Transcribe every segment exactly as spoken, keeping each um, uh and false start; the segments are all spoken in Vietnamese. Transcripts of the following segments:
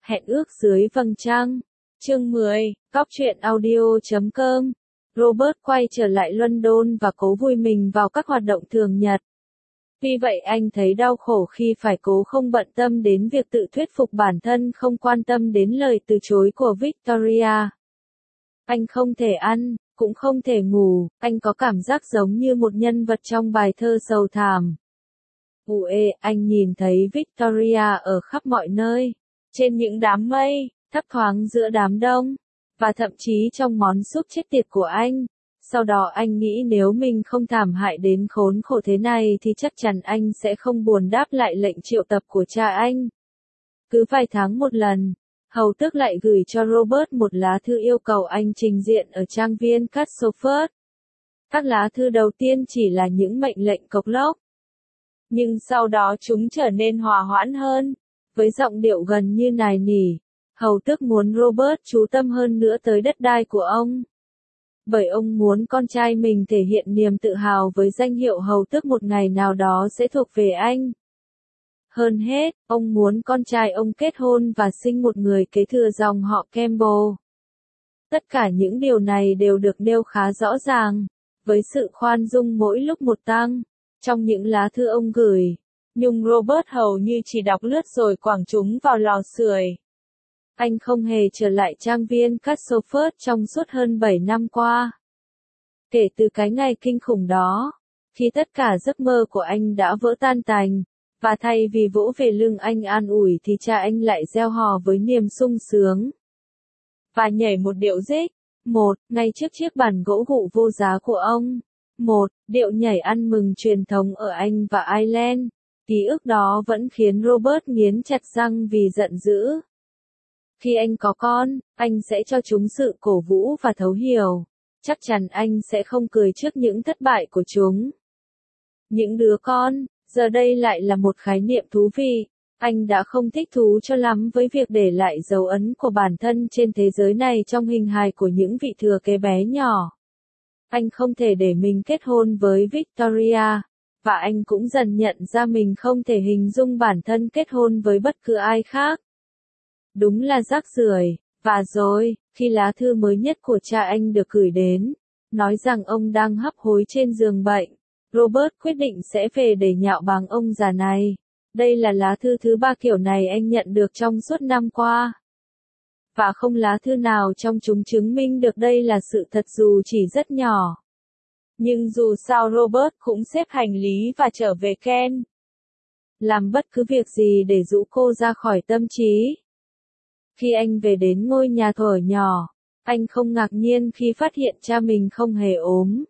Hẹn ước dưới vầng trăng. Chương mười, Góc truyện audio chấm com. Robert quay trở lại London và cố vùi mình vào các hoạt động thường nhật. Vì vậy anh thấy đau khổ khi phải cố không bận tâm đến việc tự thuyết phục bản thân không quan tâm đến lời từ chối của Victoria. Anh không thể ăn, cũng không thể ngủ, anh có cảm giác giống như một nhân vật trong bài thơ sầu thảm. Ue, anh nhìn thấy Victoria ở khắp mọi nơi, trên những đám mây, thấp thoáng giữa đám đông, và thậm chí trong món súp chết tiệt của anh. Sau đó anh nghĩ nếu mình không thảm hại đến khốn khổ thế này thì chắc chắn anh sẽ không buồn đáp lại lệnh triệu tập của cha anh. Cứ vài tháng một lần, hầu tước lại gửi cho Robert một lá thư yêu cầu anh trình diện ở trang viên Castleford. Các lá thư đầu tiên chỉ là những mệnh lệnh cộc lốc. Nhưng sau đó chúng trở nên hòa hoãn hơn, với giọng điệu gần như nài nỉ. Hầu tước muốn Robert chú tâm hơn nữa tới đất đai của ông. Bởi ông muốn con trai mình thể hiện niềm tự hào với danh hiệu hầu tước một ngày nào đó sẽ thuộc về anh. Hơn hết, ông muốn con trai ông kết hôn và sinh một người kế thừa dòng họ Campbell. Tất cả những điều này đều được nêu khá rõ ràng, với sự khoan dung mỗi lúc một tăng, trong những lá thư ông gửi. Nhưng Robert hầu như chỉ đọc lướt rồi quẳng chúng vào lò sưởi. Anh không hề trở lại trang viên Castleford trong suốt hơn bảy năm qua. Kể từ cái ngày kinh khủng đó, khi tất cả giấc mơ của anh đã vỡ tan tành, và thay vì vỗ về lưng anh an ủi thì cha anh lại reo hò với niềm sung sướng. Và nhảy một điệu rích, một, ngay trước chiếc bàn gỗ gụ vô giá của ông. Một, điệu nhảy ăn mừng truyền thống ở Anh và Ireland. Ký ức đó vẫn khiến Robert nghiến chặt răng vì giận dữ. Khi anh có con, anh sẽ cho chúng sự cổ vũ và thấu hiểu. Chắc chắn anh sẽ không cười trước những thất bại của chúng. Những đứa con, giờ đây lại là một khái niệm thú vị. Anh đã không thích thú cho lắm với việc để lại dấu ấn của bản thân trên thế giới này trong hình hài của những vị thừa kế bé nhỏ. Anh không thể để mình kết hôn với Victoria, và anh cũng dần nhận ra mình không thể hình dung bản thân kết hôn với bất cứ ai khác. Đúng là rác rưởi. Và rồi, khi lá thư mới nhất của cha anh được gửi đến, nói rằng ông đang hấp hối trên giường bệnh, Robert quyết định sẽ về để nhạo báng ông già này. Đây là lá thư thứ ba kiểu này anh nhận được trong suốt năm qua. Và không lá thư nào trong chúng chứng minh được đây là sự thật dù chỉ rất nhỏ. Nhưng dù sao Robert cũng xếp hành lý và trở về Kent. Làm bất cứ việc gì để dụ cô ra khỏi tâm trí. Khi anh về đến ngôi nhà thuở nhỏ, anh không ngạc nhiên khi phát hiện cha mình không hề ốm.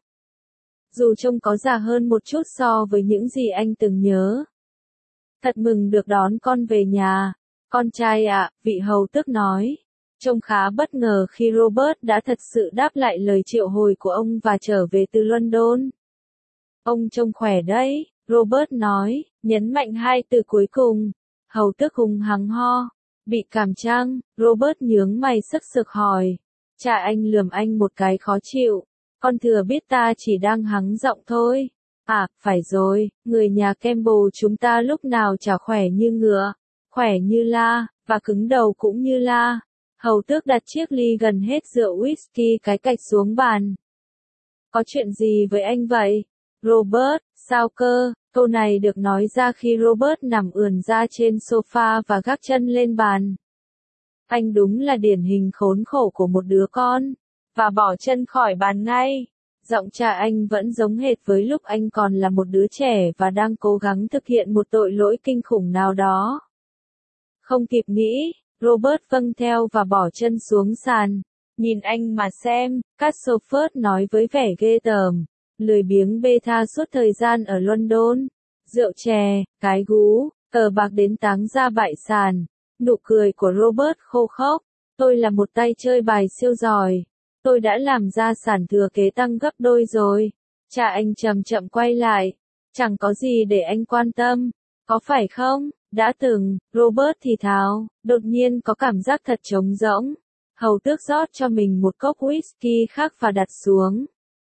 Dù trông có già hơn một chút so với những gì anh từng nhớ. Thật mừng được đón con về nhà, con trai ạ, vị hầu tước nói. Trông khá bất ngờ khi Robert đã thật sự đáp lại lời triệu hồi của ông và trở về từ London. Ông trông khỏe đấy, Robert nói, nhấn mạnh hai từ cuối cùng. Hầu tước hùng hắng ho. Bị cảm chăng? Robert nhướng mày sức sực hỏi. Cha anh lườm anh một cái khó chịu. Con thừa biết ta chỉ đang hắng giọng thôi. À, phải rồi, người nhà Campbell chúng ta lúc nào chả khỏe như ngựa, khỏe như la, và cứng đầu cũng như la. Hầu tước đặt chiếc ly gần hết rượu whisky cái cạch xuống bàn. Có chuyện gì với anh vậy? Robert, sao cơ? Câu này được nói ra khi Robert nằm ườn ra trên sofa và gác chân lên bàn. Anh đúng là điển hình khốn khổ của một đứa con. Và bỏ chân khỏi bàn ngay. Giọng cha anh vẫn giống hệt với lúc anh còn là một đứa trẻ và đang cố gắng thực hiện một tội lỗi kinh khủng nào đó. Không kịp nghĩ, Robert vâng theo và bỏ chân xuống sàn. Nhìn anh mà xem, Castleford nói với vẻ ghê tởm. Lười biếng bê tha suốt thời gian ở London. Rượu chè, cái gú, cờ bạc đến táng ra bại sản. Nụ cười của Robert khô khốc. Tôi là một tay chơi bài siêu giỏi. Tôi đã làm ra sản thừa kế tăng gấp đôi rồi. Cha anh chậm chậm quay lại. Chẳng có gì để anh quan tâm. Có phải không? Đã từng, Robert thì thào, đột nhiên có cảm giác thật trống rỗng. Hầu tước rót cho mình một cốc whisky khác và đặt xuống.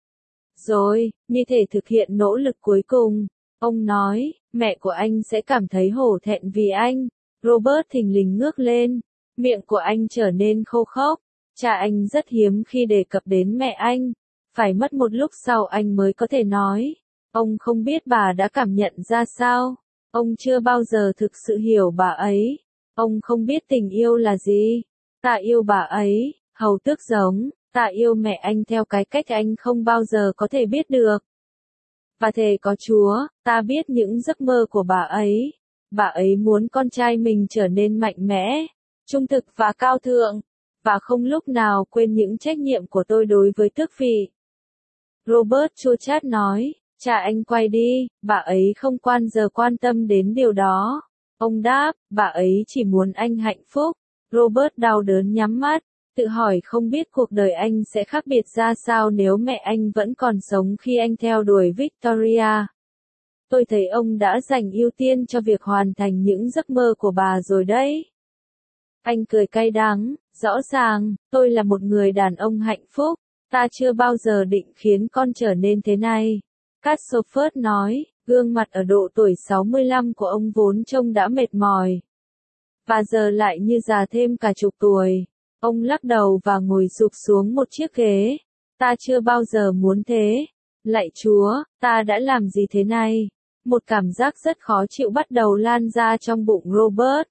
Rồi, như thể thực hiện nỗ lực cuối cùng. Ông nói, mẹ của anh sẽ cảm thấy hổ thẹn vì anh. Robert thình lình ngước lên. Miệng của anh trở nên khô khốc. Cha anh rất hiếm khi đề cập đến mẹ anh. Phải mất một lúc sau anh mới có thể nói. Ông không biết bà đã cảm nhận ra sao. Ông chưa bao giờ thực sự hiểu bà ấy. Ông không biết tình yêu là gì. Ta yêu bà ấy, Hầu Tước giống, ta yêu mẹ anh theo cái cách anh không bao giờ có thể biết được. Và thề có Chúa, ta biết những giấc mơ của bà ấy. Bà ấy muốn con trai mình trở nên mạnh mẽ, trung thực và cao thượng, và không lúc nào quên những trách nhiệm của tôi đối với tước vị. Robert chua chát nói, cha anh quay đi, bà ấy không quan giờ quan tâm đến điều đó. Ông đáp, bà ấy chỉ muốn anh hạnh phúc. Robert đau đớn nhắm mắt, tự hỏi không biết cuộc đời anh sẽ khác biệt ra sao nếu mẹ anh vẫn còn sống khi anh theo đuổi Victoria. Tôi thấy ông đã dành ưu tiên cho việc hoàn thành những giấc mơ của bà rồi đấy. Anh cười cay đắng, rõ ràng, tôi là một người đàn ông hạnh phúc, ta chưa bao giờ định khiến con trở nên thế này. Castleford nói, gương mặt ở độ tuổi sáu mươi lăm của ông vốn trông đã mệt mỏi. Và giờ lại như già thêm cả chục tuổi. Ông lắc đầu và ngồi sụp xuống một chiếc ghế. Ta chưa bao giờ muốn thế. Lạy Chúa, ta đã làm gì thế này? Một cảm giác rất khó chịu bắt đầu lan ra trong bụng Robert.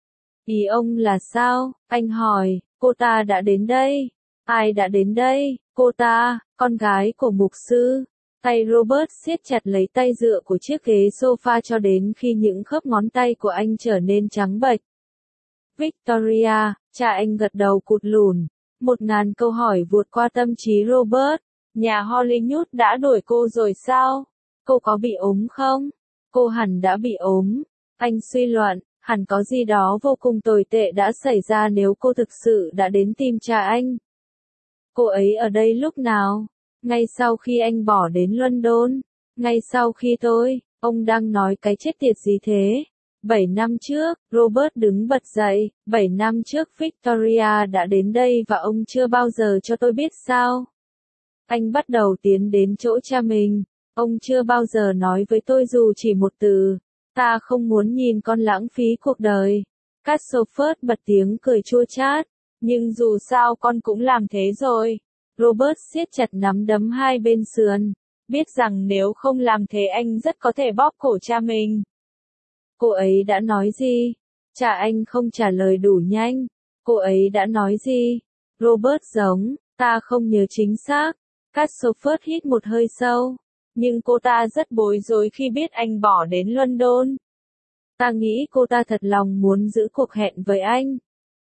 Ý ông là sao? Anh hỏi, cô ta đã đến đây. Ai đã đến đây? Cô ta, con gái của mục sư. Tay Robert siết chặt lấy tay dựa của chiếc ghế sofa cho đến khi những khớp ngón tay của anh trở nên trắng bệch. Victoria, cha anh gật đầu cụt lùn. Một ngàn câu hỏi vụt qua tâm trí Robert. Nhà Hollywood đã đuổi cô rồi sao? Cô có bị ốm không? Cô hẳn đã bị ốm. Anh suy luận, hẳn có gì đó vô cùng tồi tệ đã xảy ra nếu cô thực sự đã đến tìm cha anh. Cô ấy ở đây lúc nào? Ngay sau khi anh bỏ đến London. Ngay sau khi tôi, ông đang nói cái chết tiệt gì thế? Bảy năm trước, Robert đứng bật dậy, bảy năm trước Victoria đã đến đây và ông chưa bao giờ cho tôi biết sao. Anh bắt đầu tiến đến chỗ cha mình, ông chưa bao giờ nói với tôi dù chỉ một từ, ta không muốn nhìn con lãng phí cuộc đời. Castleford bật tiếng cười chua chát, nhưng dù sao con cũng làm thế rồi. Robert siết chặt nắm đấm hai bên sườn, biết rằng nếu không làm thế anh rất có thể bóp cổ cha mình. Cô ấy đã nói gì? Cha anh không trả lời đủ nhanh. Cô ấy đã nói gì? Robert giống, ta không nhớ chính xác. Castleford hít một hơi sâu. Nhưng cô ta rất bối rối khi biết anh bỏ đến London. Ta nghĩ cô ta thật lòng muốn giữ cuộc hẹn với anh.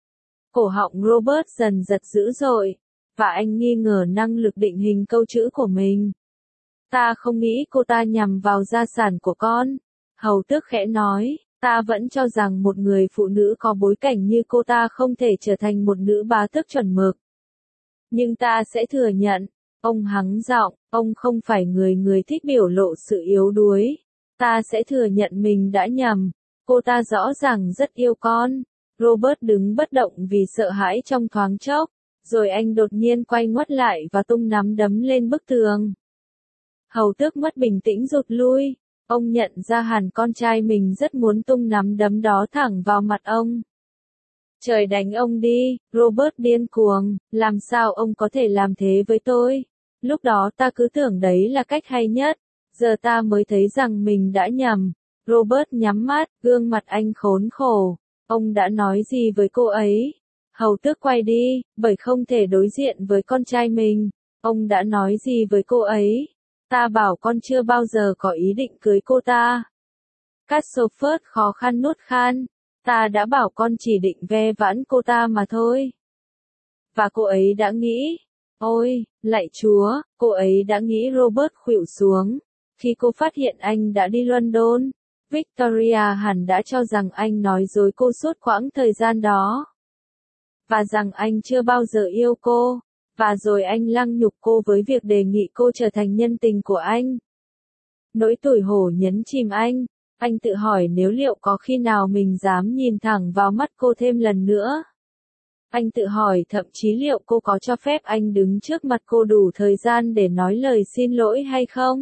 Cổ họng Robert dần giật dữ dội, và anh nghi ngờ năng lực định hình câu chữ của mình. Ta không nghĩ cô ta nhằm vào gia sản của con. Hầu Tước khẽ nói, ta vẫn cho rằng một người phụ nữ có bối cảnh như cô ta không thể trở thành một nữ bá tước chuẩn mực. Nhưng ta sẽ thừa nhận, ông hắng giọng, ông không phải người người thích biểu lộ sự yếu đuối. Ta sẽ thừa nhận mình đã nhầm. Cô ta rõ ràng rất yêu con. Robert đứng bất động vì sợ hãi trong thoáng chốc, rồi anh đột nhiên quay ngoắt lại và tung nắm đấm lên bức tường. Hầu Tước mất bình tĩnh rụt lui. Ông nhận ra hẳn con trai mình rất muốn tung nắm đấm đó thẳng vào mặt ông. Trời đánh ông đi, Robert điên cuồng, làm sao ông có thể làm thế với tôi? Lúc đó ta cứ tưởng đấy là cách hay nhất, giờ ta mới thấy rằng mình đã nhầm. Robert nhắm mắt, gương mặt anh khốn khổ. Ông đã nói gì với cô ấy? Hầu Tước quay đi, bởi không thể đối diện với con trai mình. Ông đã nói gì với cô ấy? Ta bảo con chưa bao giờ có ý định cưới cô ta. Castleford khó khăn nuốt khan. Ta đã bảo con chỉ định ve vãn cô ta mà thôi. Và cô ấy đã nghĩ. Ôi, lạy Chúa, cô ấy đã nghĩ Robert khuỵu xuống. Khi cô phát hiện anh đã đi London, Victoria hẳn đã cho rằng anh nói dối cô suốt quãng thời gian đó. Và rằng anh chưa bao giờ yêu cô. Và rồi anh lăng nhục cô với việc đề nghị cô trở thành nhân tình của anh. Nỗi tủi hổ nhấn chìm anh. Anh tự hỏi nếu liệu có khi nào mình dám nhìn thẳng vào mắt cô thêm lần nữa. Anh tự hỏi thậm chí liệu cô có cho phép anh đứng trước mặt cô đủ thời gian để nói lời xin lỗi hay không?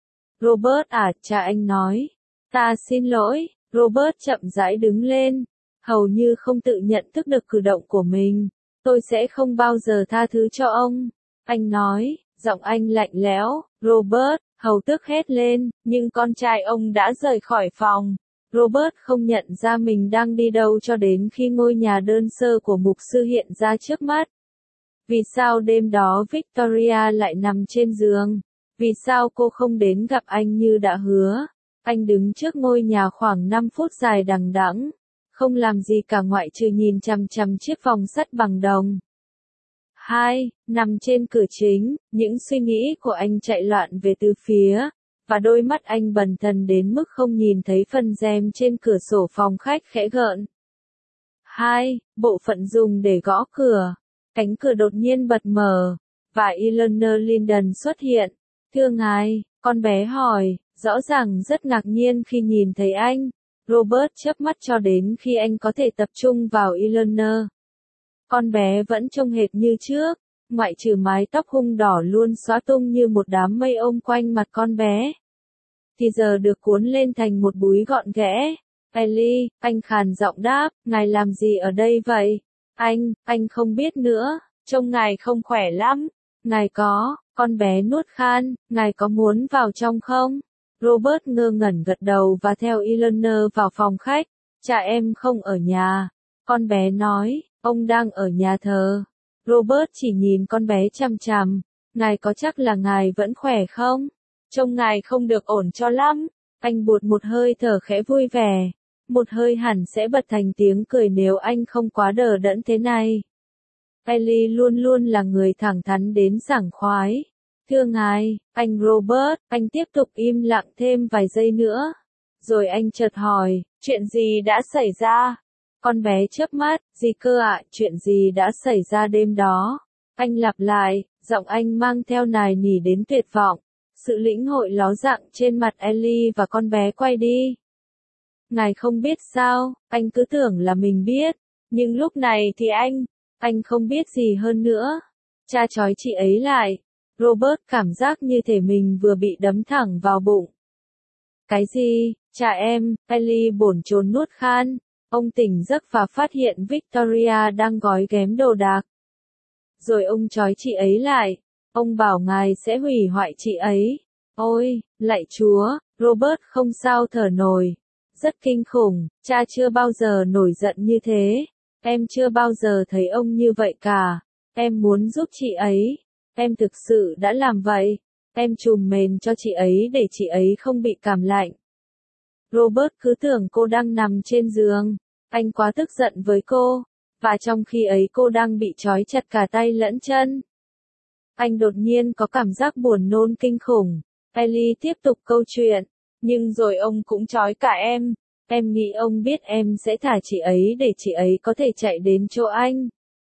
Robert à, cha anh nói. Ta xin lỗi. Robert chậm rãi đứng lên. hầu như không tự nhận thức được cử động của mình. Tôi sẽ không bao giờ tha thứ cho ông. Anh nói, giọng anh lạnh lẽo. Robert, hầu tức hét lên, nhưng con trai ông đã rời khỏi phòng. Robert không nhận ra mình đang đi đâu cho đến khi ngôi nhà đơn sơ của mục sư hiện ra trước mắt. Vì sao đêm đó Victoria lại nằm trên giường? Vì sao cô không đến gặp anh như đã hứa? Anh đứng trước ngôi nhà khoảng năm phút dài đằng đẵng, không làm gì cả ngoại trừ nhìn chằm chằm chiếc vòng sắt bằng đồng. Hai, nằm trên cửa chính, những suy nghĩ của anh chạy loạn về từ phía, và đôi mắt anh bần thần đến mức không nhìn thấy phần rèm trên cửa sổ phòng khách khẽ gợn. Hai, bộ phận dùng để gõ cửa. Cánh cửa đột nhiên bật mở, và Eleanor Linden xuất hiện. Thưa ngài, con bé hỏi, rõ ràng rất ngạc nhiên khi nhìn thấy anh. Robert chớp mắt cho đến khi anh có thể tập trung vào Eleanor. Con bé vẫn trông hệt như trước, ngoại trừ mái tóc hung đỏ luôn xóa tung như một đám mây ôm quanh mặt con bé. Thì giờ được cuốn lên thành một búi gọn ghẽ. Ellie, anh khàn giọng đáp, ngài làm gì ở đây vậy? Anh, anh không biết nữa, trông ngài không khỏe lắm. Ngài có, con bé nuốt khan, ngài có muốn vào trong không? Robert ngơ ngẩn gật đầu và theo Eleanor vào phòng khách. Cha em không ở nhà. Con bé nói, ông đang ở nhà thờ. Robert chỉ nhìn con bé chằm chằm. Ngài có chắc là ngài vẫn khỏe không? Trông ngài không được ổn cho lắm. Anh buột một hơi thở khẽ vui vẻ. Một hơi hẳn sẽ bật thành tiếng cười nếu anh không quá đờ đẫn thế này. Ellie luôn luôn là người thẳng thắn đến sảng khoái. Thưa ngài, anh Robert, anh tiếp tục im lặng thêm vài giây nữa. Rồi anh chợt hỏi, chuyện gì đã xảy ra? Con bé chớp mắt, gì cơ ạ, chuyện gì đã xảy ra đêm đó? Anh lặp lại, giọng anh mang theo nài nỉ đến tuyệt vọng. Sự lĩnh hội ló dạng trên mặt Ellie và con bé quay đi. Ngài không biết sao, anh cứ tưởng là mình biết. Nhưng lúc này thì anh, anh không biết gì hơn nữa. Cha trói chị ấy lại. Robert cảm giác như thể mình vừa bị đấm thẳng vào bụng. Cái gì, cha em, Ellie bồn chồn nuốt khan. Ông tỉnh giấc và phát hiện Victoria đang gói ghém đồ đạc. Rồi ông trói chị ấy lại. Ông bảo ngài sẽ hủy hoại chị ấy. Ôi, lạy Chúa, Robert không sao thở nổi. Rất kinh khủng, cha chưa bao giờ nổi giận như thế. Em chưa bao giờ thấy ông như vậy cả. Em muốn giúp chị ấy. Em thực sự đã làm vậy. Em trùm mền cho chị ấy để chị ấy không bị cảm lạnh. Robert cứ tưởng cô đang nằm trên giường. Anh quá tức giận với cô. Và trong khi ấy cô đang bị trói chặt cả tay lẫn chân. Anh đột nhiên có cảm giác buồn nôn kinh khủng. Ellie tiếp tục câu chuyện. Nhưng rồi ông cũng trói cả em. Em nghĩ ông biết em sẽ thả chị ấy để chị ấy có thể chạy đến chỗ anh.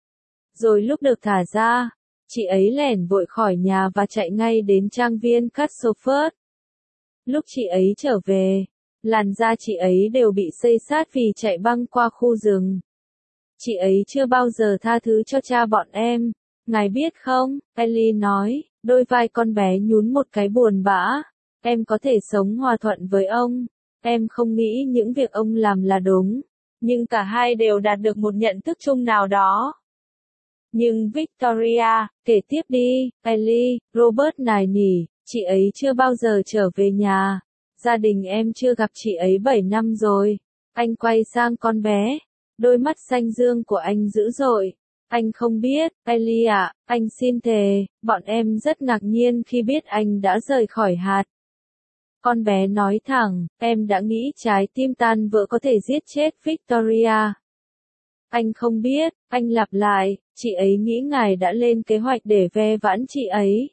Rồi lúc được thả ra, chị ấy lẻn vội khỏi nhà và chạy ngay đến trang viên Castleford. Lúc chị ấy trở về, làn da chị ấy đều bị xây xát vì chạy băng qua khu rừng. Chị ấy chưa bao giờ tha thứ cho cha bọn em. Ngài biết không, Ellie nói, đôi vai con bé nhún một cái buồn bã. Em có thể sống hòa thuận với ông. Em không nghĩ những việc ông làm là đúng. Nhưng cả hai đều đạt được một nhận thức chung nào đó. Nhưng Victoria, kể tiếp đi, Ellie, Robert nài nỉ, chị ấy chưa bao giờ trở về nhà. Gia đình em chưa gặp chị ấy bảy năm rồi. Anh quay sang con bé. Đôi mắt xanh dương của anh dữ dội. Anh không biết, Ellie ạ, anh xin thề, bọn em rất ngạc nhiên khi biết anh đã rời khỏi hạt. Con bé nói thẳng, em đã nghĩ trái tim tan vỡ có thể giết chết Victoria. Anh không biết, anh lặp lại, chị ấy nghĩ ngài đã lên kế hoạch để ve vãn chị ấy.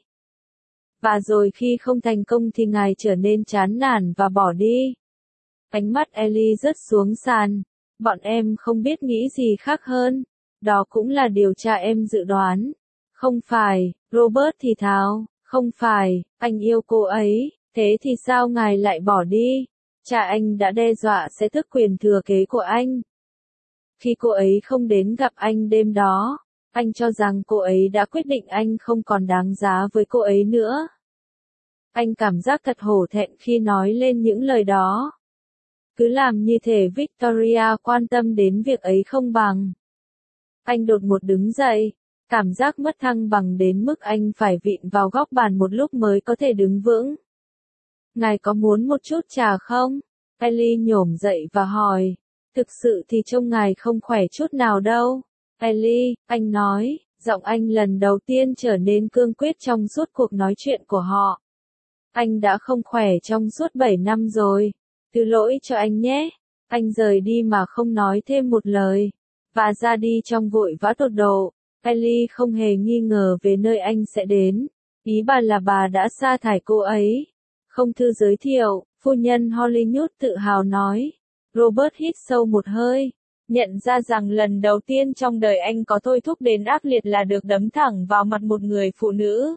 Và rồi khi không thành công thì ngài trở nên chán nản và bỏ đi. Ánh mắt Ellie rớt xuống sàn. Bọn em không biết nghĩ gì khác hơn. Đó cũng là điều cha em dự đoán. Không phải, Robert thì thào, không phải, anh yêu cô ấy, thế thì sao ngài lại bỏ đi? Cha anh đã đe dọa sẽ tước quyền thừa kế của anh. Khi cô ấy không đến gặp anh đêm đó, anh cho rằng cô ấy đã quyết định anh không còn đáng giá với cô ấy nữa. Anh cảm giác thật hổ thẹn khi nói lên những lời đó. Cứ làm như thể Victoria quan tâm đến việc ấy không bằng. Anh đột ngột đứng dậy, cảm giác mất thăng bằng đến mức anh phải vịn vào góc bàn một lúc mới có thể đứng vững. Ngài có muốn một chút trà không? Ellie nhổm dậy và hỏi. Thực sự thì trông ngài không khỏe chút nào đâu. Ellie, anh nói, giọng anh lần đầu tiên trở nên cương quyết trong suốt cuộc nói chuyện của họ. Anh đã không khỏe trong suốt bảy năm rồi. Thứ lỗi cho anh nhé. Anh rời đi mà không nói thêm một lời. Và ra đi trong vội vã tột độ. Ellie không hề nghi ngờ về nơi anh sẽ đến. Ý bà là bà đã sa thải cô ấy. Không thư giới thiệu, phu nhân Hollywood tự hào nói. Robert hít sâu một hơi. Nhận ra rằng lần đầu tiên trong đời anh có thôi thúc đến ác liệt là được đấm thẳng vào mặt một người phụ nữ.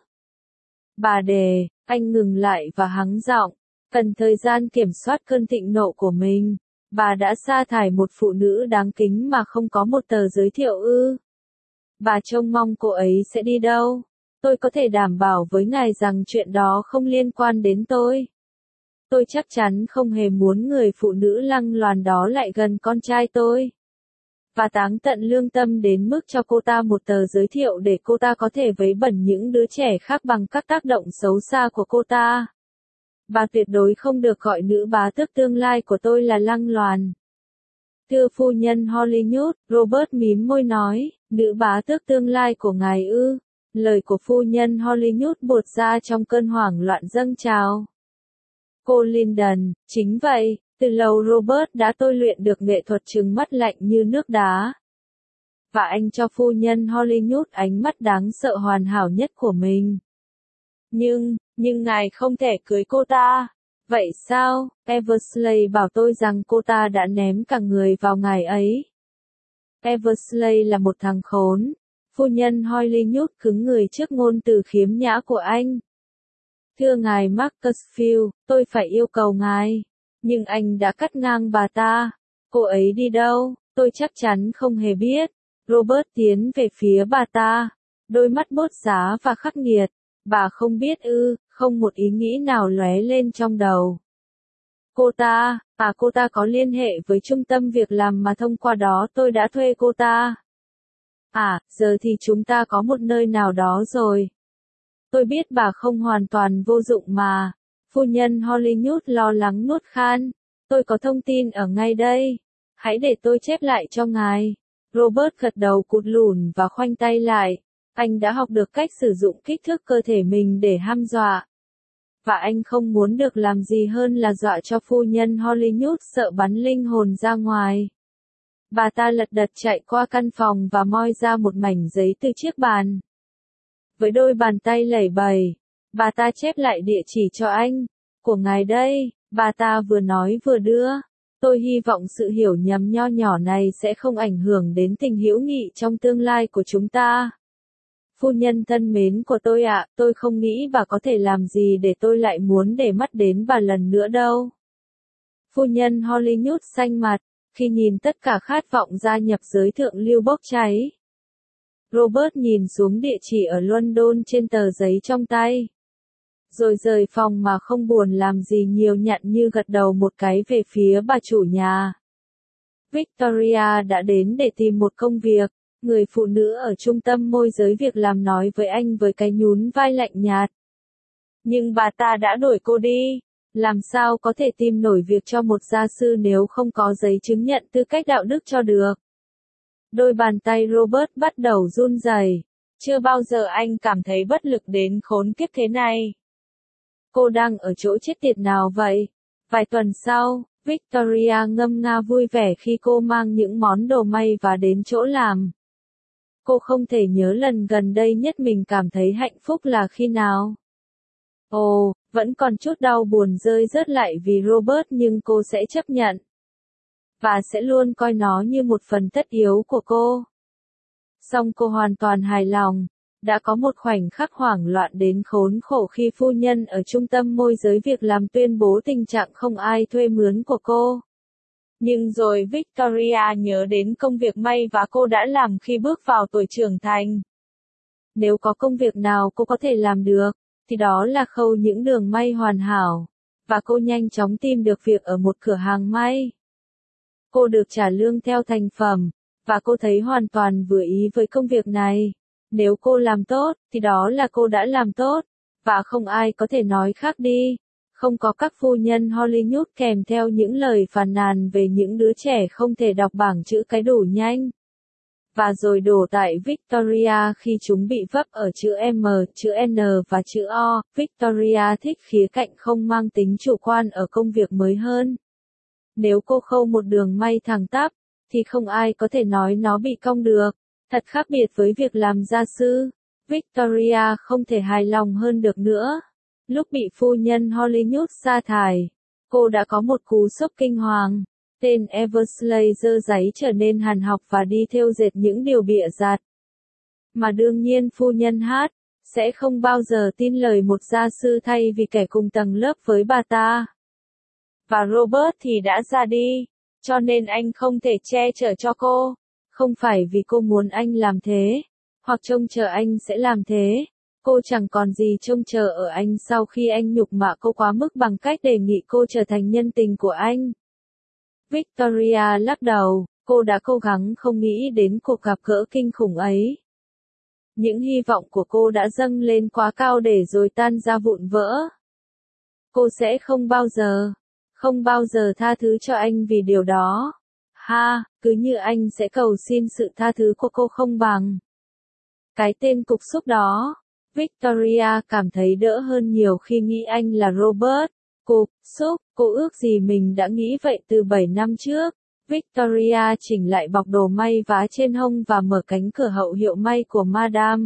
Bà đề, anh ngừng lại và hắng giọng. Cần thời gian kiểm soát cơn thịnh nộ của mình. Bà đã sa thải một phụ nữ đáng kính mà không có một tờ giới thiệu ư. Bà trông mong cô ấy sẽ đi đâu? Tôi có thể đảm bảo với ngài rằng chuyện đó không liên quan đến tôi. Tôi chắc chắn không hề muốn người phụ nữ lăng loàn đó lại gần con trai tôi. Và táng tận lương tâm đến mức cho cô ta một tờ giới thiệu để cô ta có thể vấy bẩn những đứa trẻ khác bằng các tác động xấu xa của cô ta. Bà tuyệt đối không được gọi nữ bá tước tương lai của tôi là lăng loàn. Thưa phu nhân Hollywood, Robert mím môi nói, nữ bá tước tương lai của ngài ư. Lời của phu nhân Hollywood buột ra trong cơn hoảng loạn dâng trào. Cô Lyndon, chính vậy, từ lâu Robert đã tôi luyện được nghệ thuật trừng mắt lạnh như nước đá. Và anh cho phu nhân Hollywood ánh mắt đáng sợ hoàn hảo nhất của mình. Nhưng, nhưng ngài không thể cưới cô ta. Vậy sao? Eversley bảo tôi rằng cô ta đã ném cả người vào ngài ấy. Eversley là một thằng khốn. Phu nhân Hollywood cứng người trước ngôn từ khiếm nhã của anh. Thưa ngài Macclesfield, tôi phải yêu cầu ngài. Nhưng anh đã cắt ngang bà ta. Cô ấy đi đâu? Tôi chắc chắn không hề biết. Robert tiến về phía bà ta. Đôi mắt bốt giá và khắc nghiệt. Bà không biết ư, không một ý nghĩ nào lóe lên trong đầu. Cô ta, à cô ta có liên hệ với trung tâm việc làm mà thông qua đó tôi đã thuê cô ta. À, giờ thì chúng ta có một nơi nào đó rồi. Tôi biết bà không hoàn toàn vô dụng mà. Phu nhân Hollywood lo lắng nuốt khan. Tôi có thông tin ở ngay đây. Hãy để tôi chép lại cho ngài. Robert gật đầu cụt lùn và khoanh tay lại. Anh đã học được cách sử dụng kích thước cơ thể mình để hăm dọa. Và anh không muốn được làm gì hơn là dọa cho phu nhân Hollywood sợ bắn linh hồn ra ngoài. Bà ta lật đật chạy qua căn phòng và moi ra một mảnh giấy từ chiếc bàn. Với đôi bàn tay lẩy bẩy, bà ta chép lại địa chỉ cho anh. Của ngài đây, bà ta vừa nói vừa đưa. Tôi hy vọng sự hiểu nhầm nho nhỏ này sẽ không ảnh hưởng đến tình hữu nghị trong tương lai của chúng ta. Phu nhân thân mến của tôi ạ, tôi không nghĩ bà có thể làm gì để tôi lại muốn để mắt đến bà lần nữa đâu. Phu nhân Hollywood xanh mặt, khi nhìn tất cả khát vọng gia nhập giới thượng lưu bốc cháy. Robert nhìn xuống địa chỉ ở London trên tờ giấy trong tay. Rồi rời phòng mà không buồn làm gì nhiều nhặn như gật đầu một cái về phía bà chủ nhà. Victoria đã đến để tìm một công việc. Người phụ nữ ở trung tâm môi giới việc làm nói với anh với cái nhún vai lạnh nhạt. Nhưng bà ta đã đuổi cô đi. Làm sao có thể tìm nổi việc cho một gia sư nếu không có giấy chứng nhận tư cách đạo đức cho được. Đôi bàn tay Robert bắt đầu run rẩy. Chưa bao giờ anh cảm thấy bất lực đến khốn kiếp thế này. Cô đang ở chỗ chết tiệt nào vậy? Vài tuần sau, Victoria ngâm nga vui vẻ khi cô mang những món đồ may và đến chỗ làm. Cô không thể nhớ lần gần đây nhất mình cảm thấy hạnh phúc là khi nào. Ồ, vẫn còn chút đau buồn rơi rớt lại vì Robert nhưng cô sẽ chấp nhận. Và sẽ luôn coi nó như một phần tất yếu của cô. Song cô hoàn toàn hài lòng. Đã có một khoảnh khắc hoảng loạn đến khốn khổ khi phu nhân ở trung tâm môi giới việc làm tuyên bố tình trạng không ai thuê mướn của cô. Nhưng rồi Victoria nhớ đến công việc may và cô đã làm khi bước vào tuổi trưởng thành. Nếu có công việc nào cô có thể làm được, thì đó là khâu những đường may hoàn hảo. và cô nhanh chóng tìm được việc ở một cửa hàng may. Cô được trả lương theo thành phẩm, và cô thấy hoàn toàn vừa ý với công việc này. Nếu cô làm tốt, thì đó là cô đã làm tốt, và không ai có thể nói khác đi. Không có các phu nhân Hollywood kèm theo những lời phàn nàn về những đứa trẻ không thể đọc bảng chữ cái đủ nhanh. Và rồi đổ tại Victoria khi chúng bị vấp ở chữ M, chữ N và chữ O. Victoria thích khía cạnh không mang tính chủ quan ở công việc mới hơn. Nếu cô khâu một đường may thẳng tắp, thì không ai có thể nói nó bị cong được. Thật khác biệt với việc làm gia sư. Victoria không thể hài lòng hơn được nữa. Lúc bị phu nhân Hollywood sa thải, cô đã có một cú sốc kinh hoàng. Tên Eversley dơ giấy trở nên hàn học và đi thêu dệt những điều bịa đặt. Mà đương nhiên phu nhân Hát sẽ không bao giờ tin lời một gia sư thay vì kẻ cùng tầng lớp với bà ta. Và Robert thì đã ra đi, cho nên anh không thể che chở cho cô. Không phải vì cô muốn anh làm thế, hoặc trông chờ anh sẽ làm thế. Cô chẳng còn gì trông chờ ở anh sau khi anh nhục mạ cô quá mức bằng cách đề nghị cô trở thành nhân tình của anh. Victoria lắc đầu, cô đã cố gắng không nghĩ đến cuộc gặp gỡ kinh khủng ấy. Những hy vọng của cô đã dâng lên quá cao để rồi tan ra vụn vỡ. Cô sẽ không bao giờ, không bao giờ tha thứ cho anh vì điều đó. Ha, cứ như anh sẽ cầu xin sự tha thứ của cô không bằng. Cái tên cục xúc đó. Victoria cảm thấy đỡ hơn nhiều khi nghĩ anh là Robert. Cục xúc, cô ước gì mình đã nghĩ vậy từ bảy năm trước. Victoria chỉnh lại bọc đồ may vá trên hông và mở cánh cửa hậu hiệu may của Madame.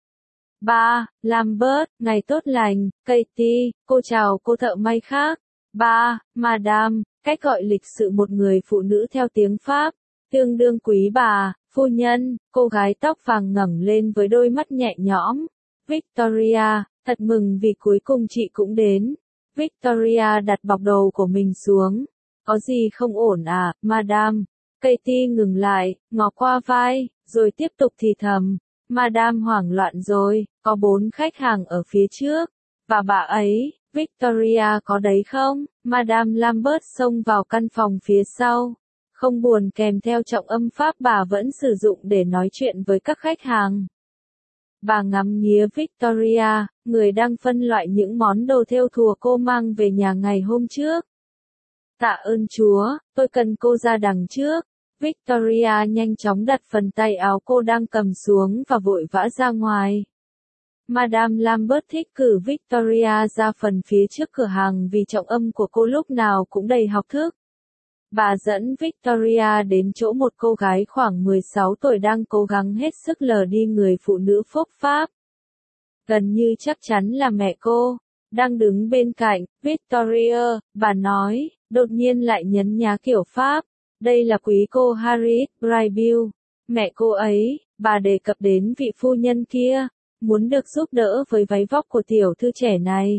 Ba, Lambert, ngày tốt lành, Katie, cô chào cô thợ may khác. Ba, Madame, cách gọi lịch sự một người phụ nữ theo tiếng Pháp, tương đương quý bà, phu nhân, cô gái tóc vàng ngẩng lên với đôi mắt nhẹ nhõm. Victoria, thật mừng vì cuối cùng chị cũng đến. Victoria đặt bọc đồ của mình xuống. Có gì không ổn à, Madame? Katie ngừng lại, ngó qua vai, rồi tiếp tục thì thầm. Madame hoảng loạn rồi, có bốn khách hàng ở phía trước. Và bà ấy, Victoria có đấy không? Madame Lambert xông vào căn phòng phía sau. Không buồn kèm theo trọng âm Pháp bà vẫn sử dụng để nói chuyện với các khách hàng. Bà ngắm nghía Victoria, người đang phân loại những món đồ thêu thùa cô mang về nhà ngày hôm trước. Tạ ơn Chúa, tôi cần cô ra đằng trước. Victoria nhanh chóng đặt phần tay áo cô đang cầm xuống và vội vã ra ngoài. Madame Lambert thích cử Victoria ra phần phía trước cửa hàng vì trọng âm của cô lúc nào cũng đầy học thức. Bà dẫn Victoria đến chỗ một cô gái khoảng mười sáu tuổi đang cố gắng hết sức lờ đi người phụ nữ phốc Pháp. Gần như chắc chắn là mẹ cô, đang đứng bên cạnh. Victoria, bà nói, đột nhiên lại nhấn nhá kiểu Pháp. Đây là quý cô Harriet Brybill, mẹ cô ấy. Bà đề cập đến vị phu nhân kia, muốn được giúp đỡ với váy vóc của tiểu thư trẻ này.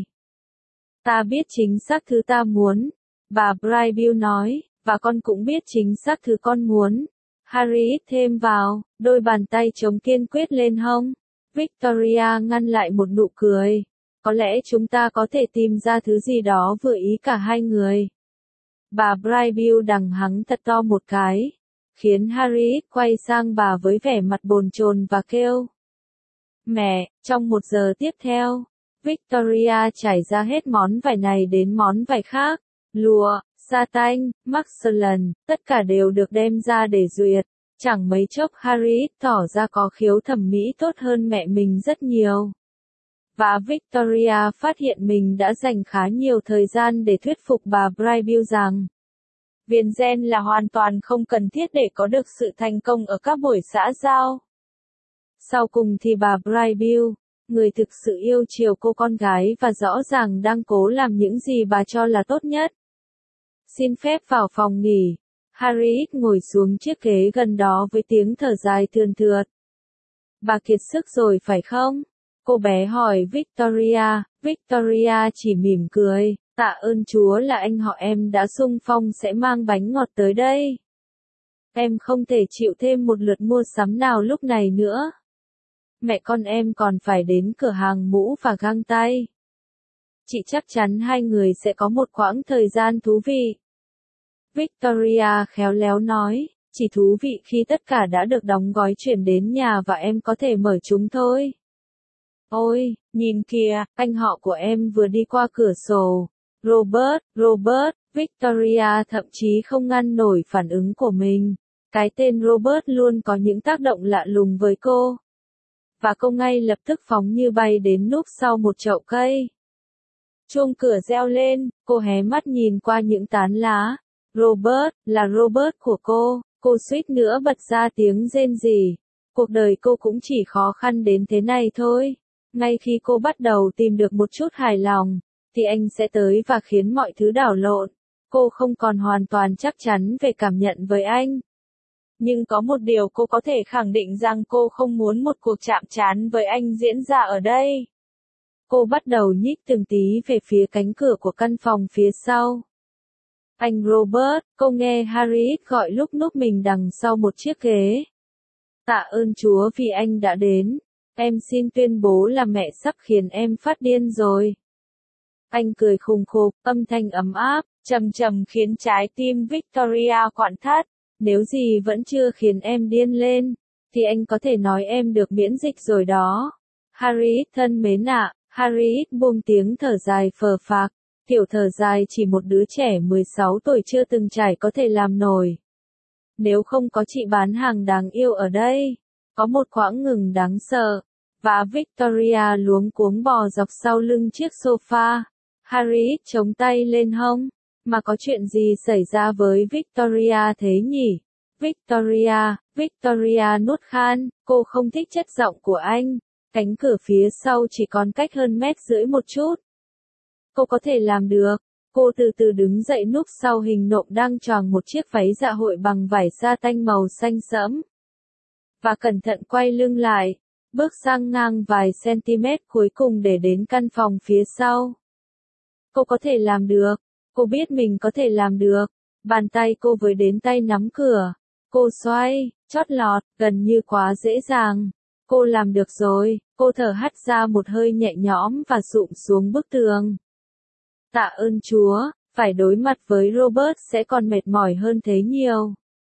Ta biết chính xác thứ ta muốn, bà Brybill nói, và con cũng biết chính xác thứ con muốn. Harriet thêm vào, đôi bàn tay chống kiên quyết lên hông. Victoria ngăn lại một nụ cười. Có lẽ chúng ta có thể tìm ra thứ gì đó vừa ý cả hai người. Bà Brybill đằng hắng thật to một cái, khiến Harriet quay sang bà với vẻ mặt bồn chồn và kêu. Mẹ, trong một giờ tiếp theo, Victoria trải ra hết món vải này đến món vải khác, lụa, sa tanh, muslin, tất cả đều được đem ra để duyệt. Chẳng mấy chốc Harriet tỏ ra có khiếu thẩm mỹ tốt hơn mẹ mình rất nhiều. Và Victoria phát hiện mình đã dành khá nhiều thời gian để thuyết phục bà Brybill rằng viền gen là hoàn toàn không cần thiết để có được sự thành công ở các buổi xã giao. Sau cùng thì bà Brybill, người thực sự yêu chiều cô con gái và rõ ràng đang cố làm những gì bà cho là tốt nhất. Xin phép vào phòng nghỉ. Harriet ngồi xuống chiếc ghế gần đó với tiếng thở dài thườn thượt. Bà kiệt sức rồi phải không? Cô bé hỏi Victoria. Victoria chỉ mỉm cười. Tạ ơn Chúa là anh họ em đã xung phong sẽ mang bánh ngọt tới đây. Em không thể chịu thêm một lượt mua sắm nào lúc này nữa. Mẹ con em còn phải đến cửa hàng mũ và găng tay. Chị chắc chắn hai người sẽ có một quãng thời gian thú vị. Victoria khéo léo nói, chỉ thú vị khi tất cả đã được đóng gói chuyển đến nhà và em có thể mở chúng thôi. Ôi, nhìn kìa, anh họ của em vừa đi qua cửa sổ. Robert, Robert, Victoria thậm chí không ngăn nổi phản ứng của mình. Cái tên Robert luôn có những tác động lạ lùng với cô. Và cô ngay lập tức phóng như bay đến núp sau một chậu cây. Chuông cửa reo lên, cô hé mắt nhìn qua những tán lá. Robert, là Robert của cô, cô suýt nữa bật ra tiếng rên rỉ. Cuộc đời cô cũng chỉ khó khăn đến thế này thôi. Ngay khi cô bắt đầu tìm được một chút hài lòng, thì anh sẽ tới và khiến mọi thứ đảo lộn. Cô không còn hoàn toàn chắc chắn về cảm nhận với anh. Nhưng có một điều cô có thể khẳng định rằng cô không muốn một cuộc chạm trán với anh diễn ra ở đây. Cô bắt đầu nhích từng tí về phía cánh cửa của căn phòng phía sau. Anh Robert, cô nghe Harriet gọi lúc núp mình đằng sau một chiếc ghế. Tạ ơn Chúa vì anh đã đến. Em xin tuyên bố là mẹ sắp khiến em phát điên rồi. Anh cười khùng khục, âm thanh ấm áp, trầm trầm khiến trái tim Victoria quặn thắt. Nếu gì vẫn chưa khiến em điên lên, thì anh có thể nói em được miễn dịch rồi đó. Harriet thân mến ạ, Harriet buông tiếng thở dài phờ phạc. Kiểu thở dài chỉ một đứa trẻ mười sáu tuổi chưa từng trải có thể làm nổi. Nếu không có chị bán hàng đáng yêu ở đây, có một quãng ngừng đáng sợ. Và Victoria luống cuống bò dọc sau lưng chiếc sofa. Harriet chống tay lên hông. Mà có chuyện gì xảy ra với Victoria thế nhỉ? Victoria, Victoria nuốt khan, cô không thích chất giọng của anh. Cánh cửa phía sau chỉ còn cách hơn mét rưỡi một chút. Cô có thể làm được. Cô từ từ đứng dậy núp sau hình nộm đang choàng một chiếc váy dạ hội bằng vải sa tanh màu xanh sẫm. Và cẩn thận quay lưng lại, bước sang ngang vài cm cuối cùng để đến căn phòng phía sau. Cô có thể làm được. Cô biết mình có thể làm được. Bàn tay cô với đến tay nắm cửa. Cô xoay, chót lọt, gần như quá dễ dàng. Cô làm được rồi. Cô thở hắt ra một hơi nhẹ nhõm và sụm xuống bức tường. Tạ ơn Chúa, phải đối mặt với Robert sẽ còn mệt mỏi hơn thế nhiều.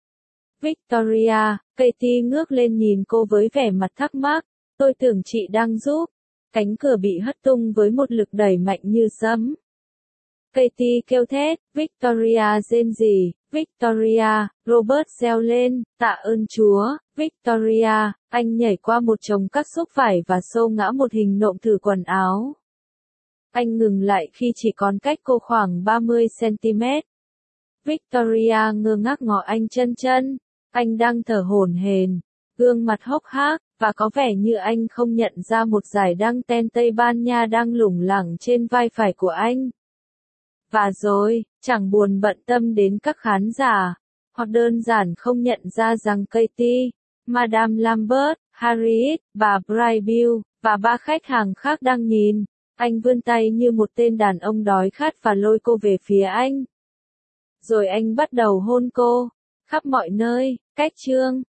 Victoria, Katie ngước lên nhìn cô với vẻ mặt thắc mắc. Tôi tưởng chị đang giúp. Cánh cửa bị hất tung với một lực đẩy mạnh như sấm. Katie kêu thét, Victoria rên rỉ, Victoria, Robert reo lên, tạ ơn Chúa, Victoria, anh nhảy qua một chồng cắt xúc vải và xô ngã một hình nộm thử quần áo. Anh ngừng lại khi chỉ còn cách cô khoảng ba mươi xăng-ti-mét. Victoria ngơ ngác ngó anh chân chân, anh đang thở hổn hển, gương mặt hốc hác, và có vẻ như anh không nhận ra một dải đăng ten Tây Ban Nha đang lủng lẳng trên vai phải của anh. Và rồi, chẳng buồn bận tâm đến các khán giả, hoặc đơn giản không nhận ra rằng Katie, Madame Lambert, Harriet, bà Brybill, và ba khách hàng khác đang nhìn. Anh vươn tay như một tên đàn ông đói khát và lôi cô về phía anh. Rồi anh bắt đầu hôn cô, khắp mọi nơi, cách chương.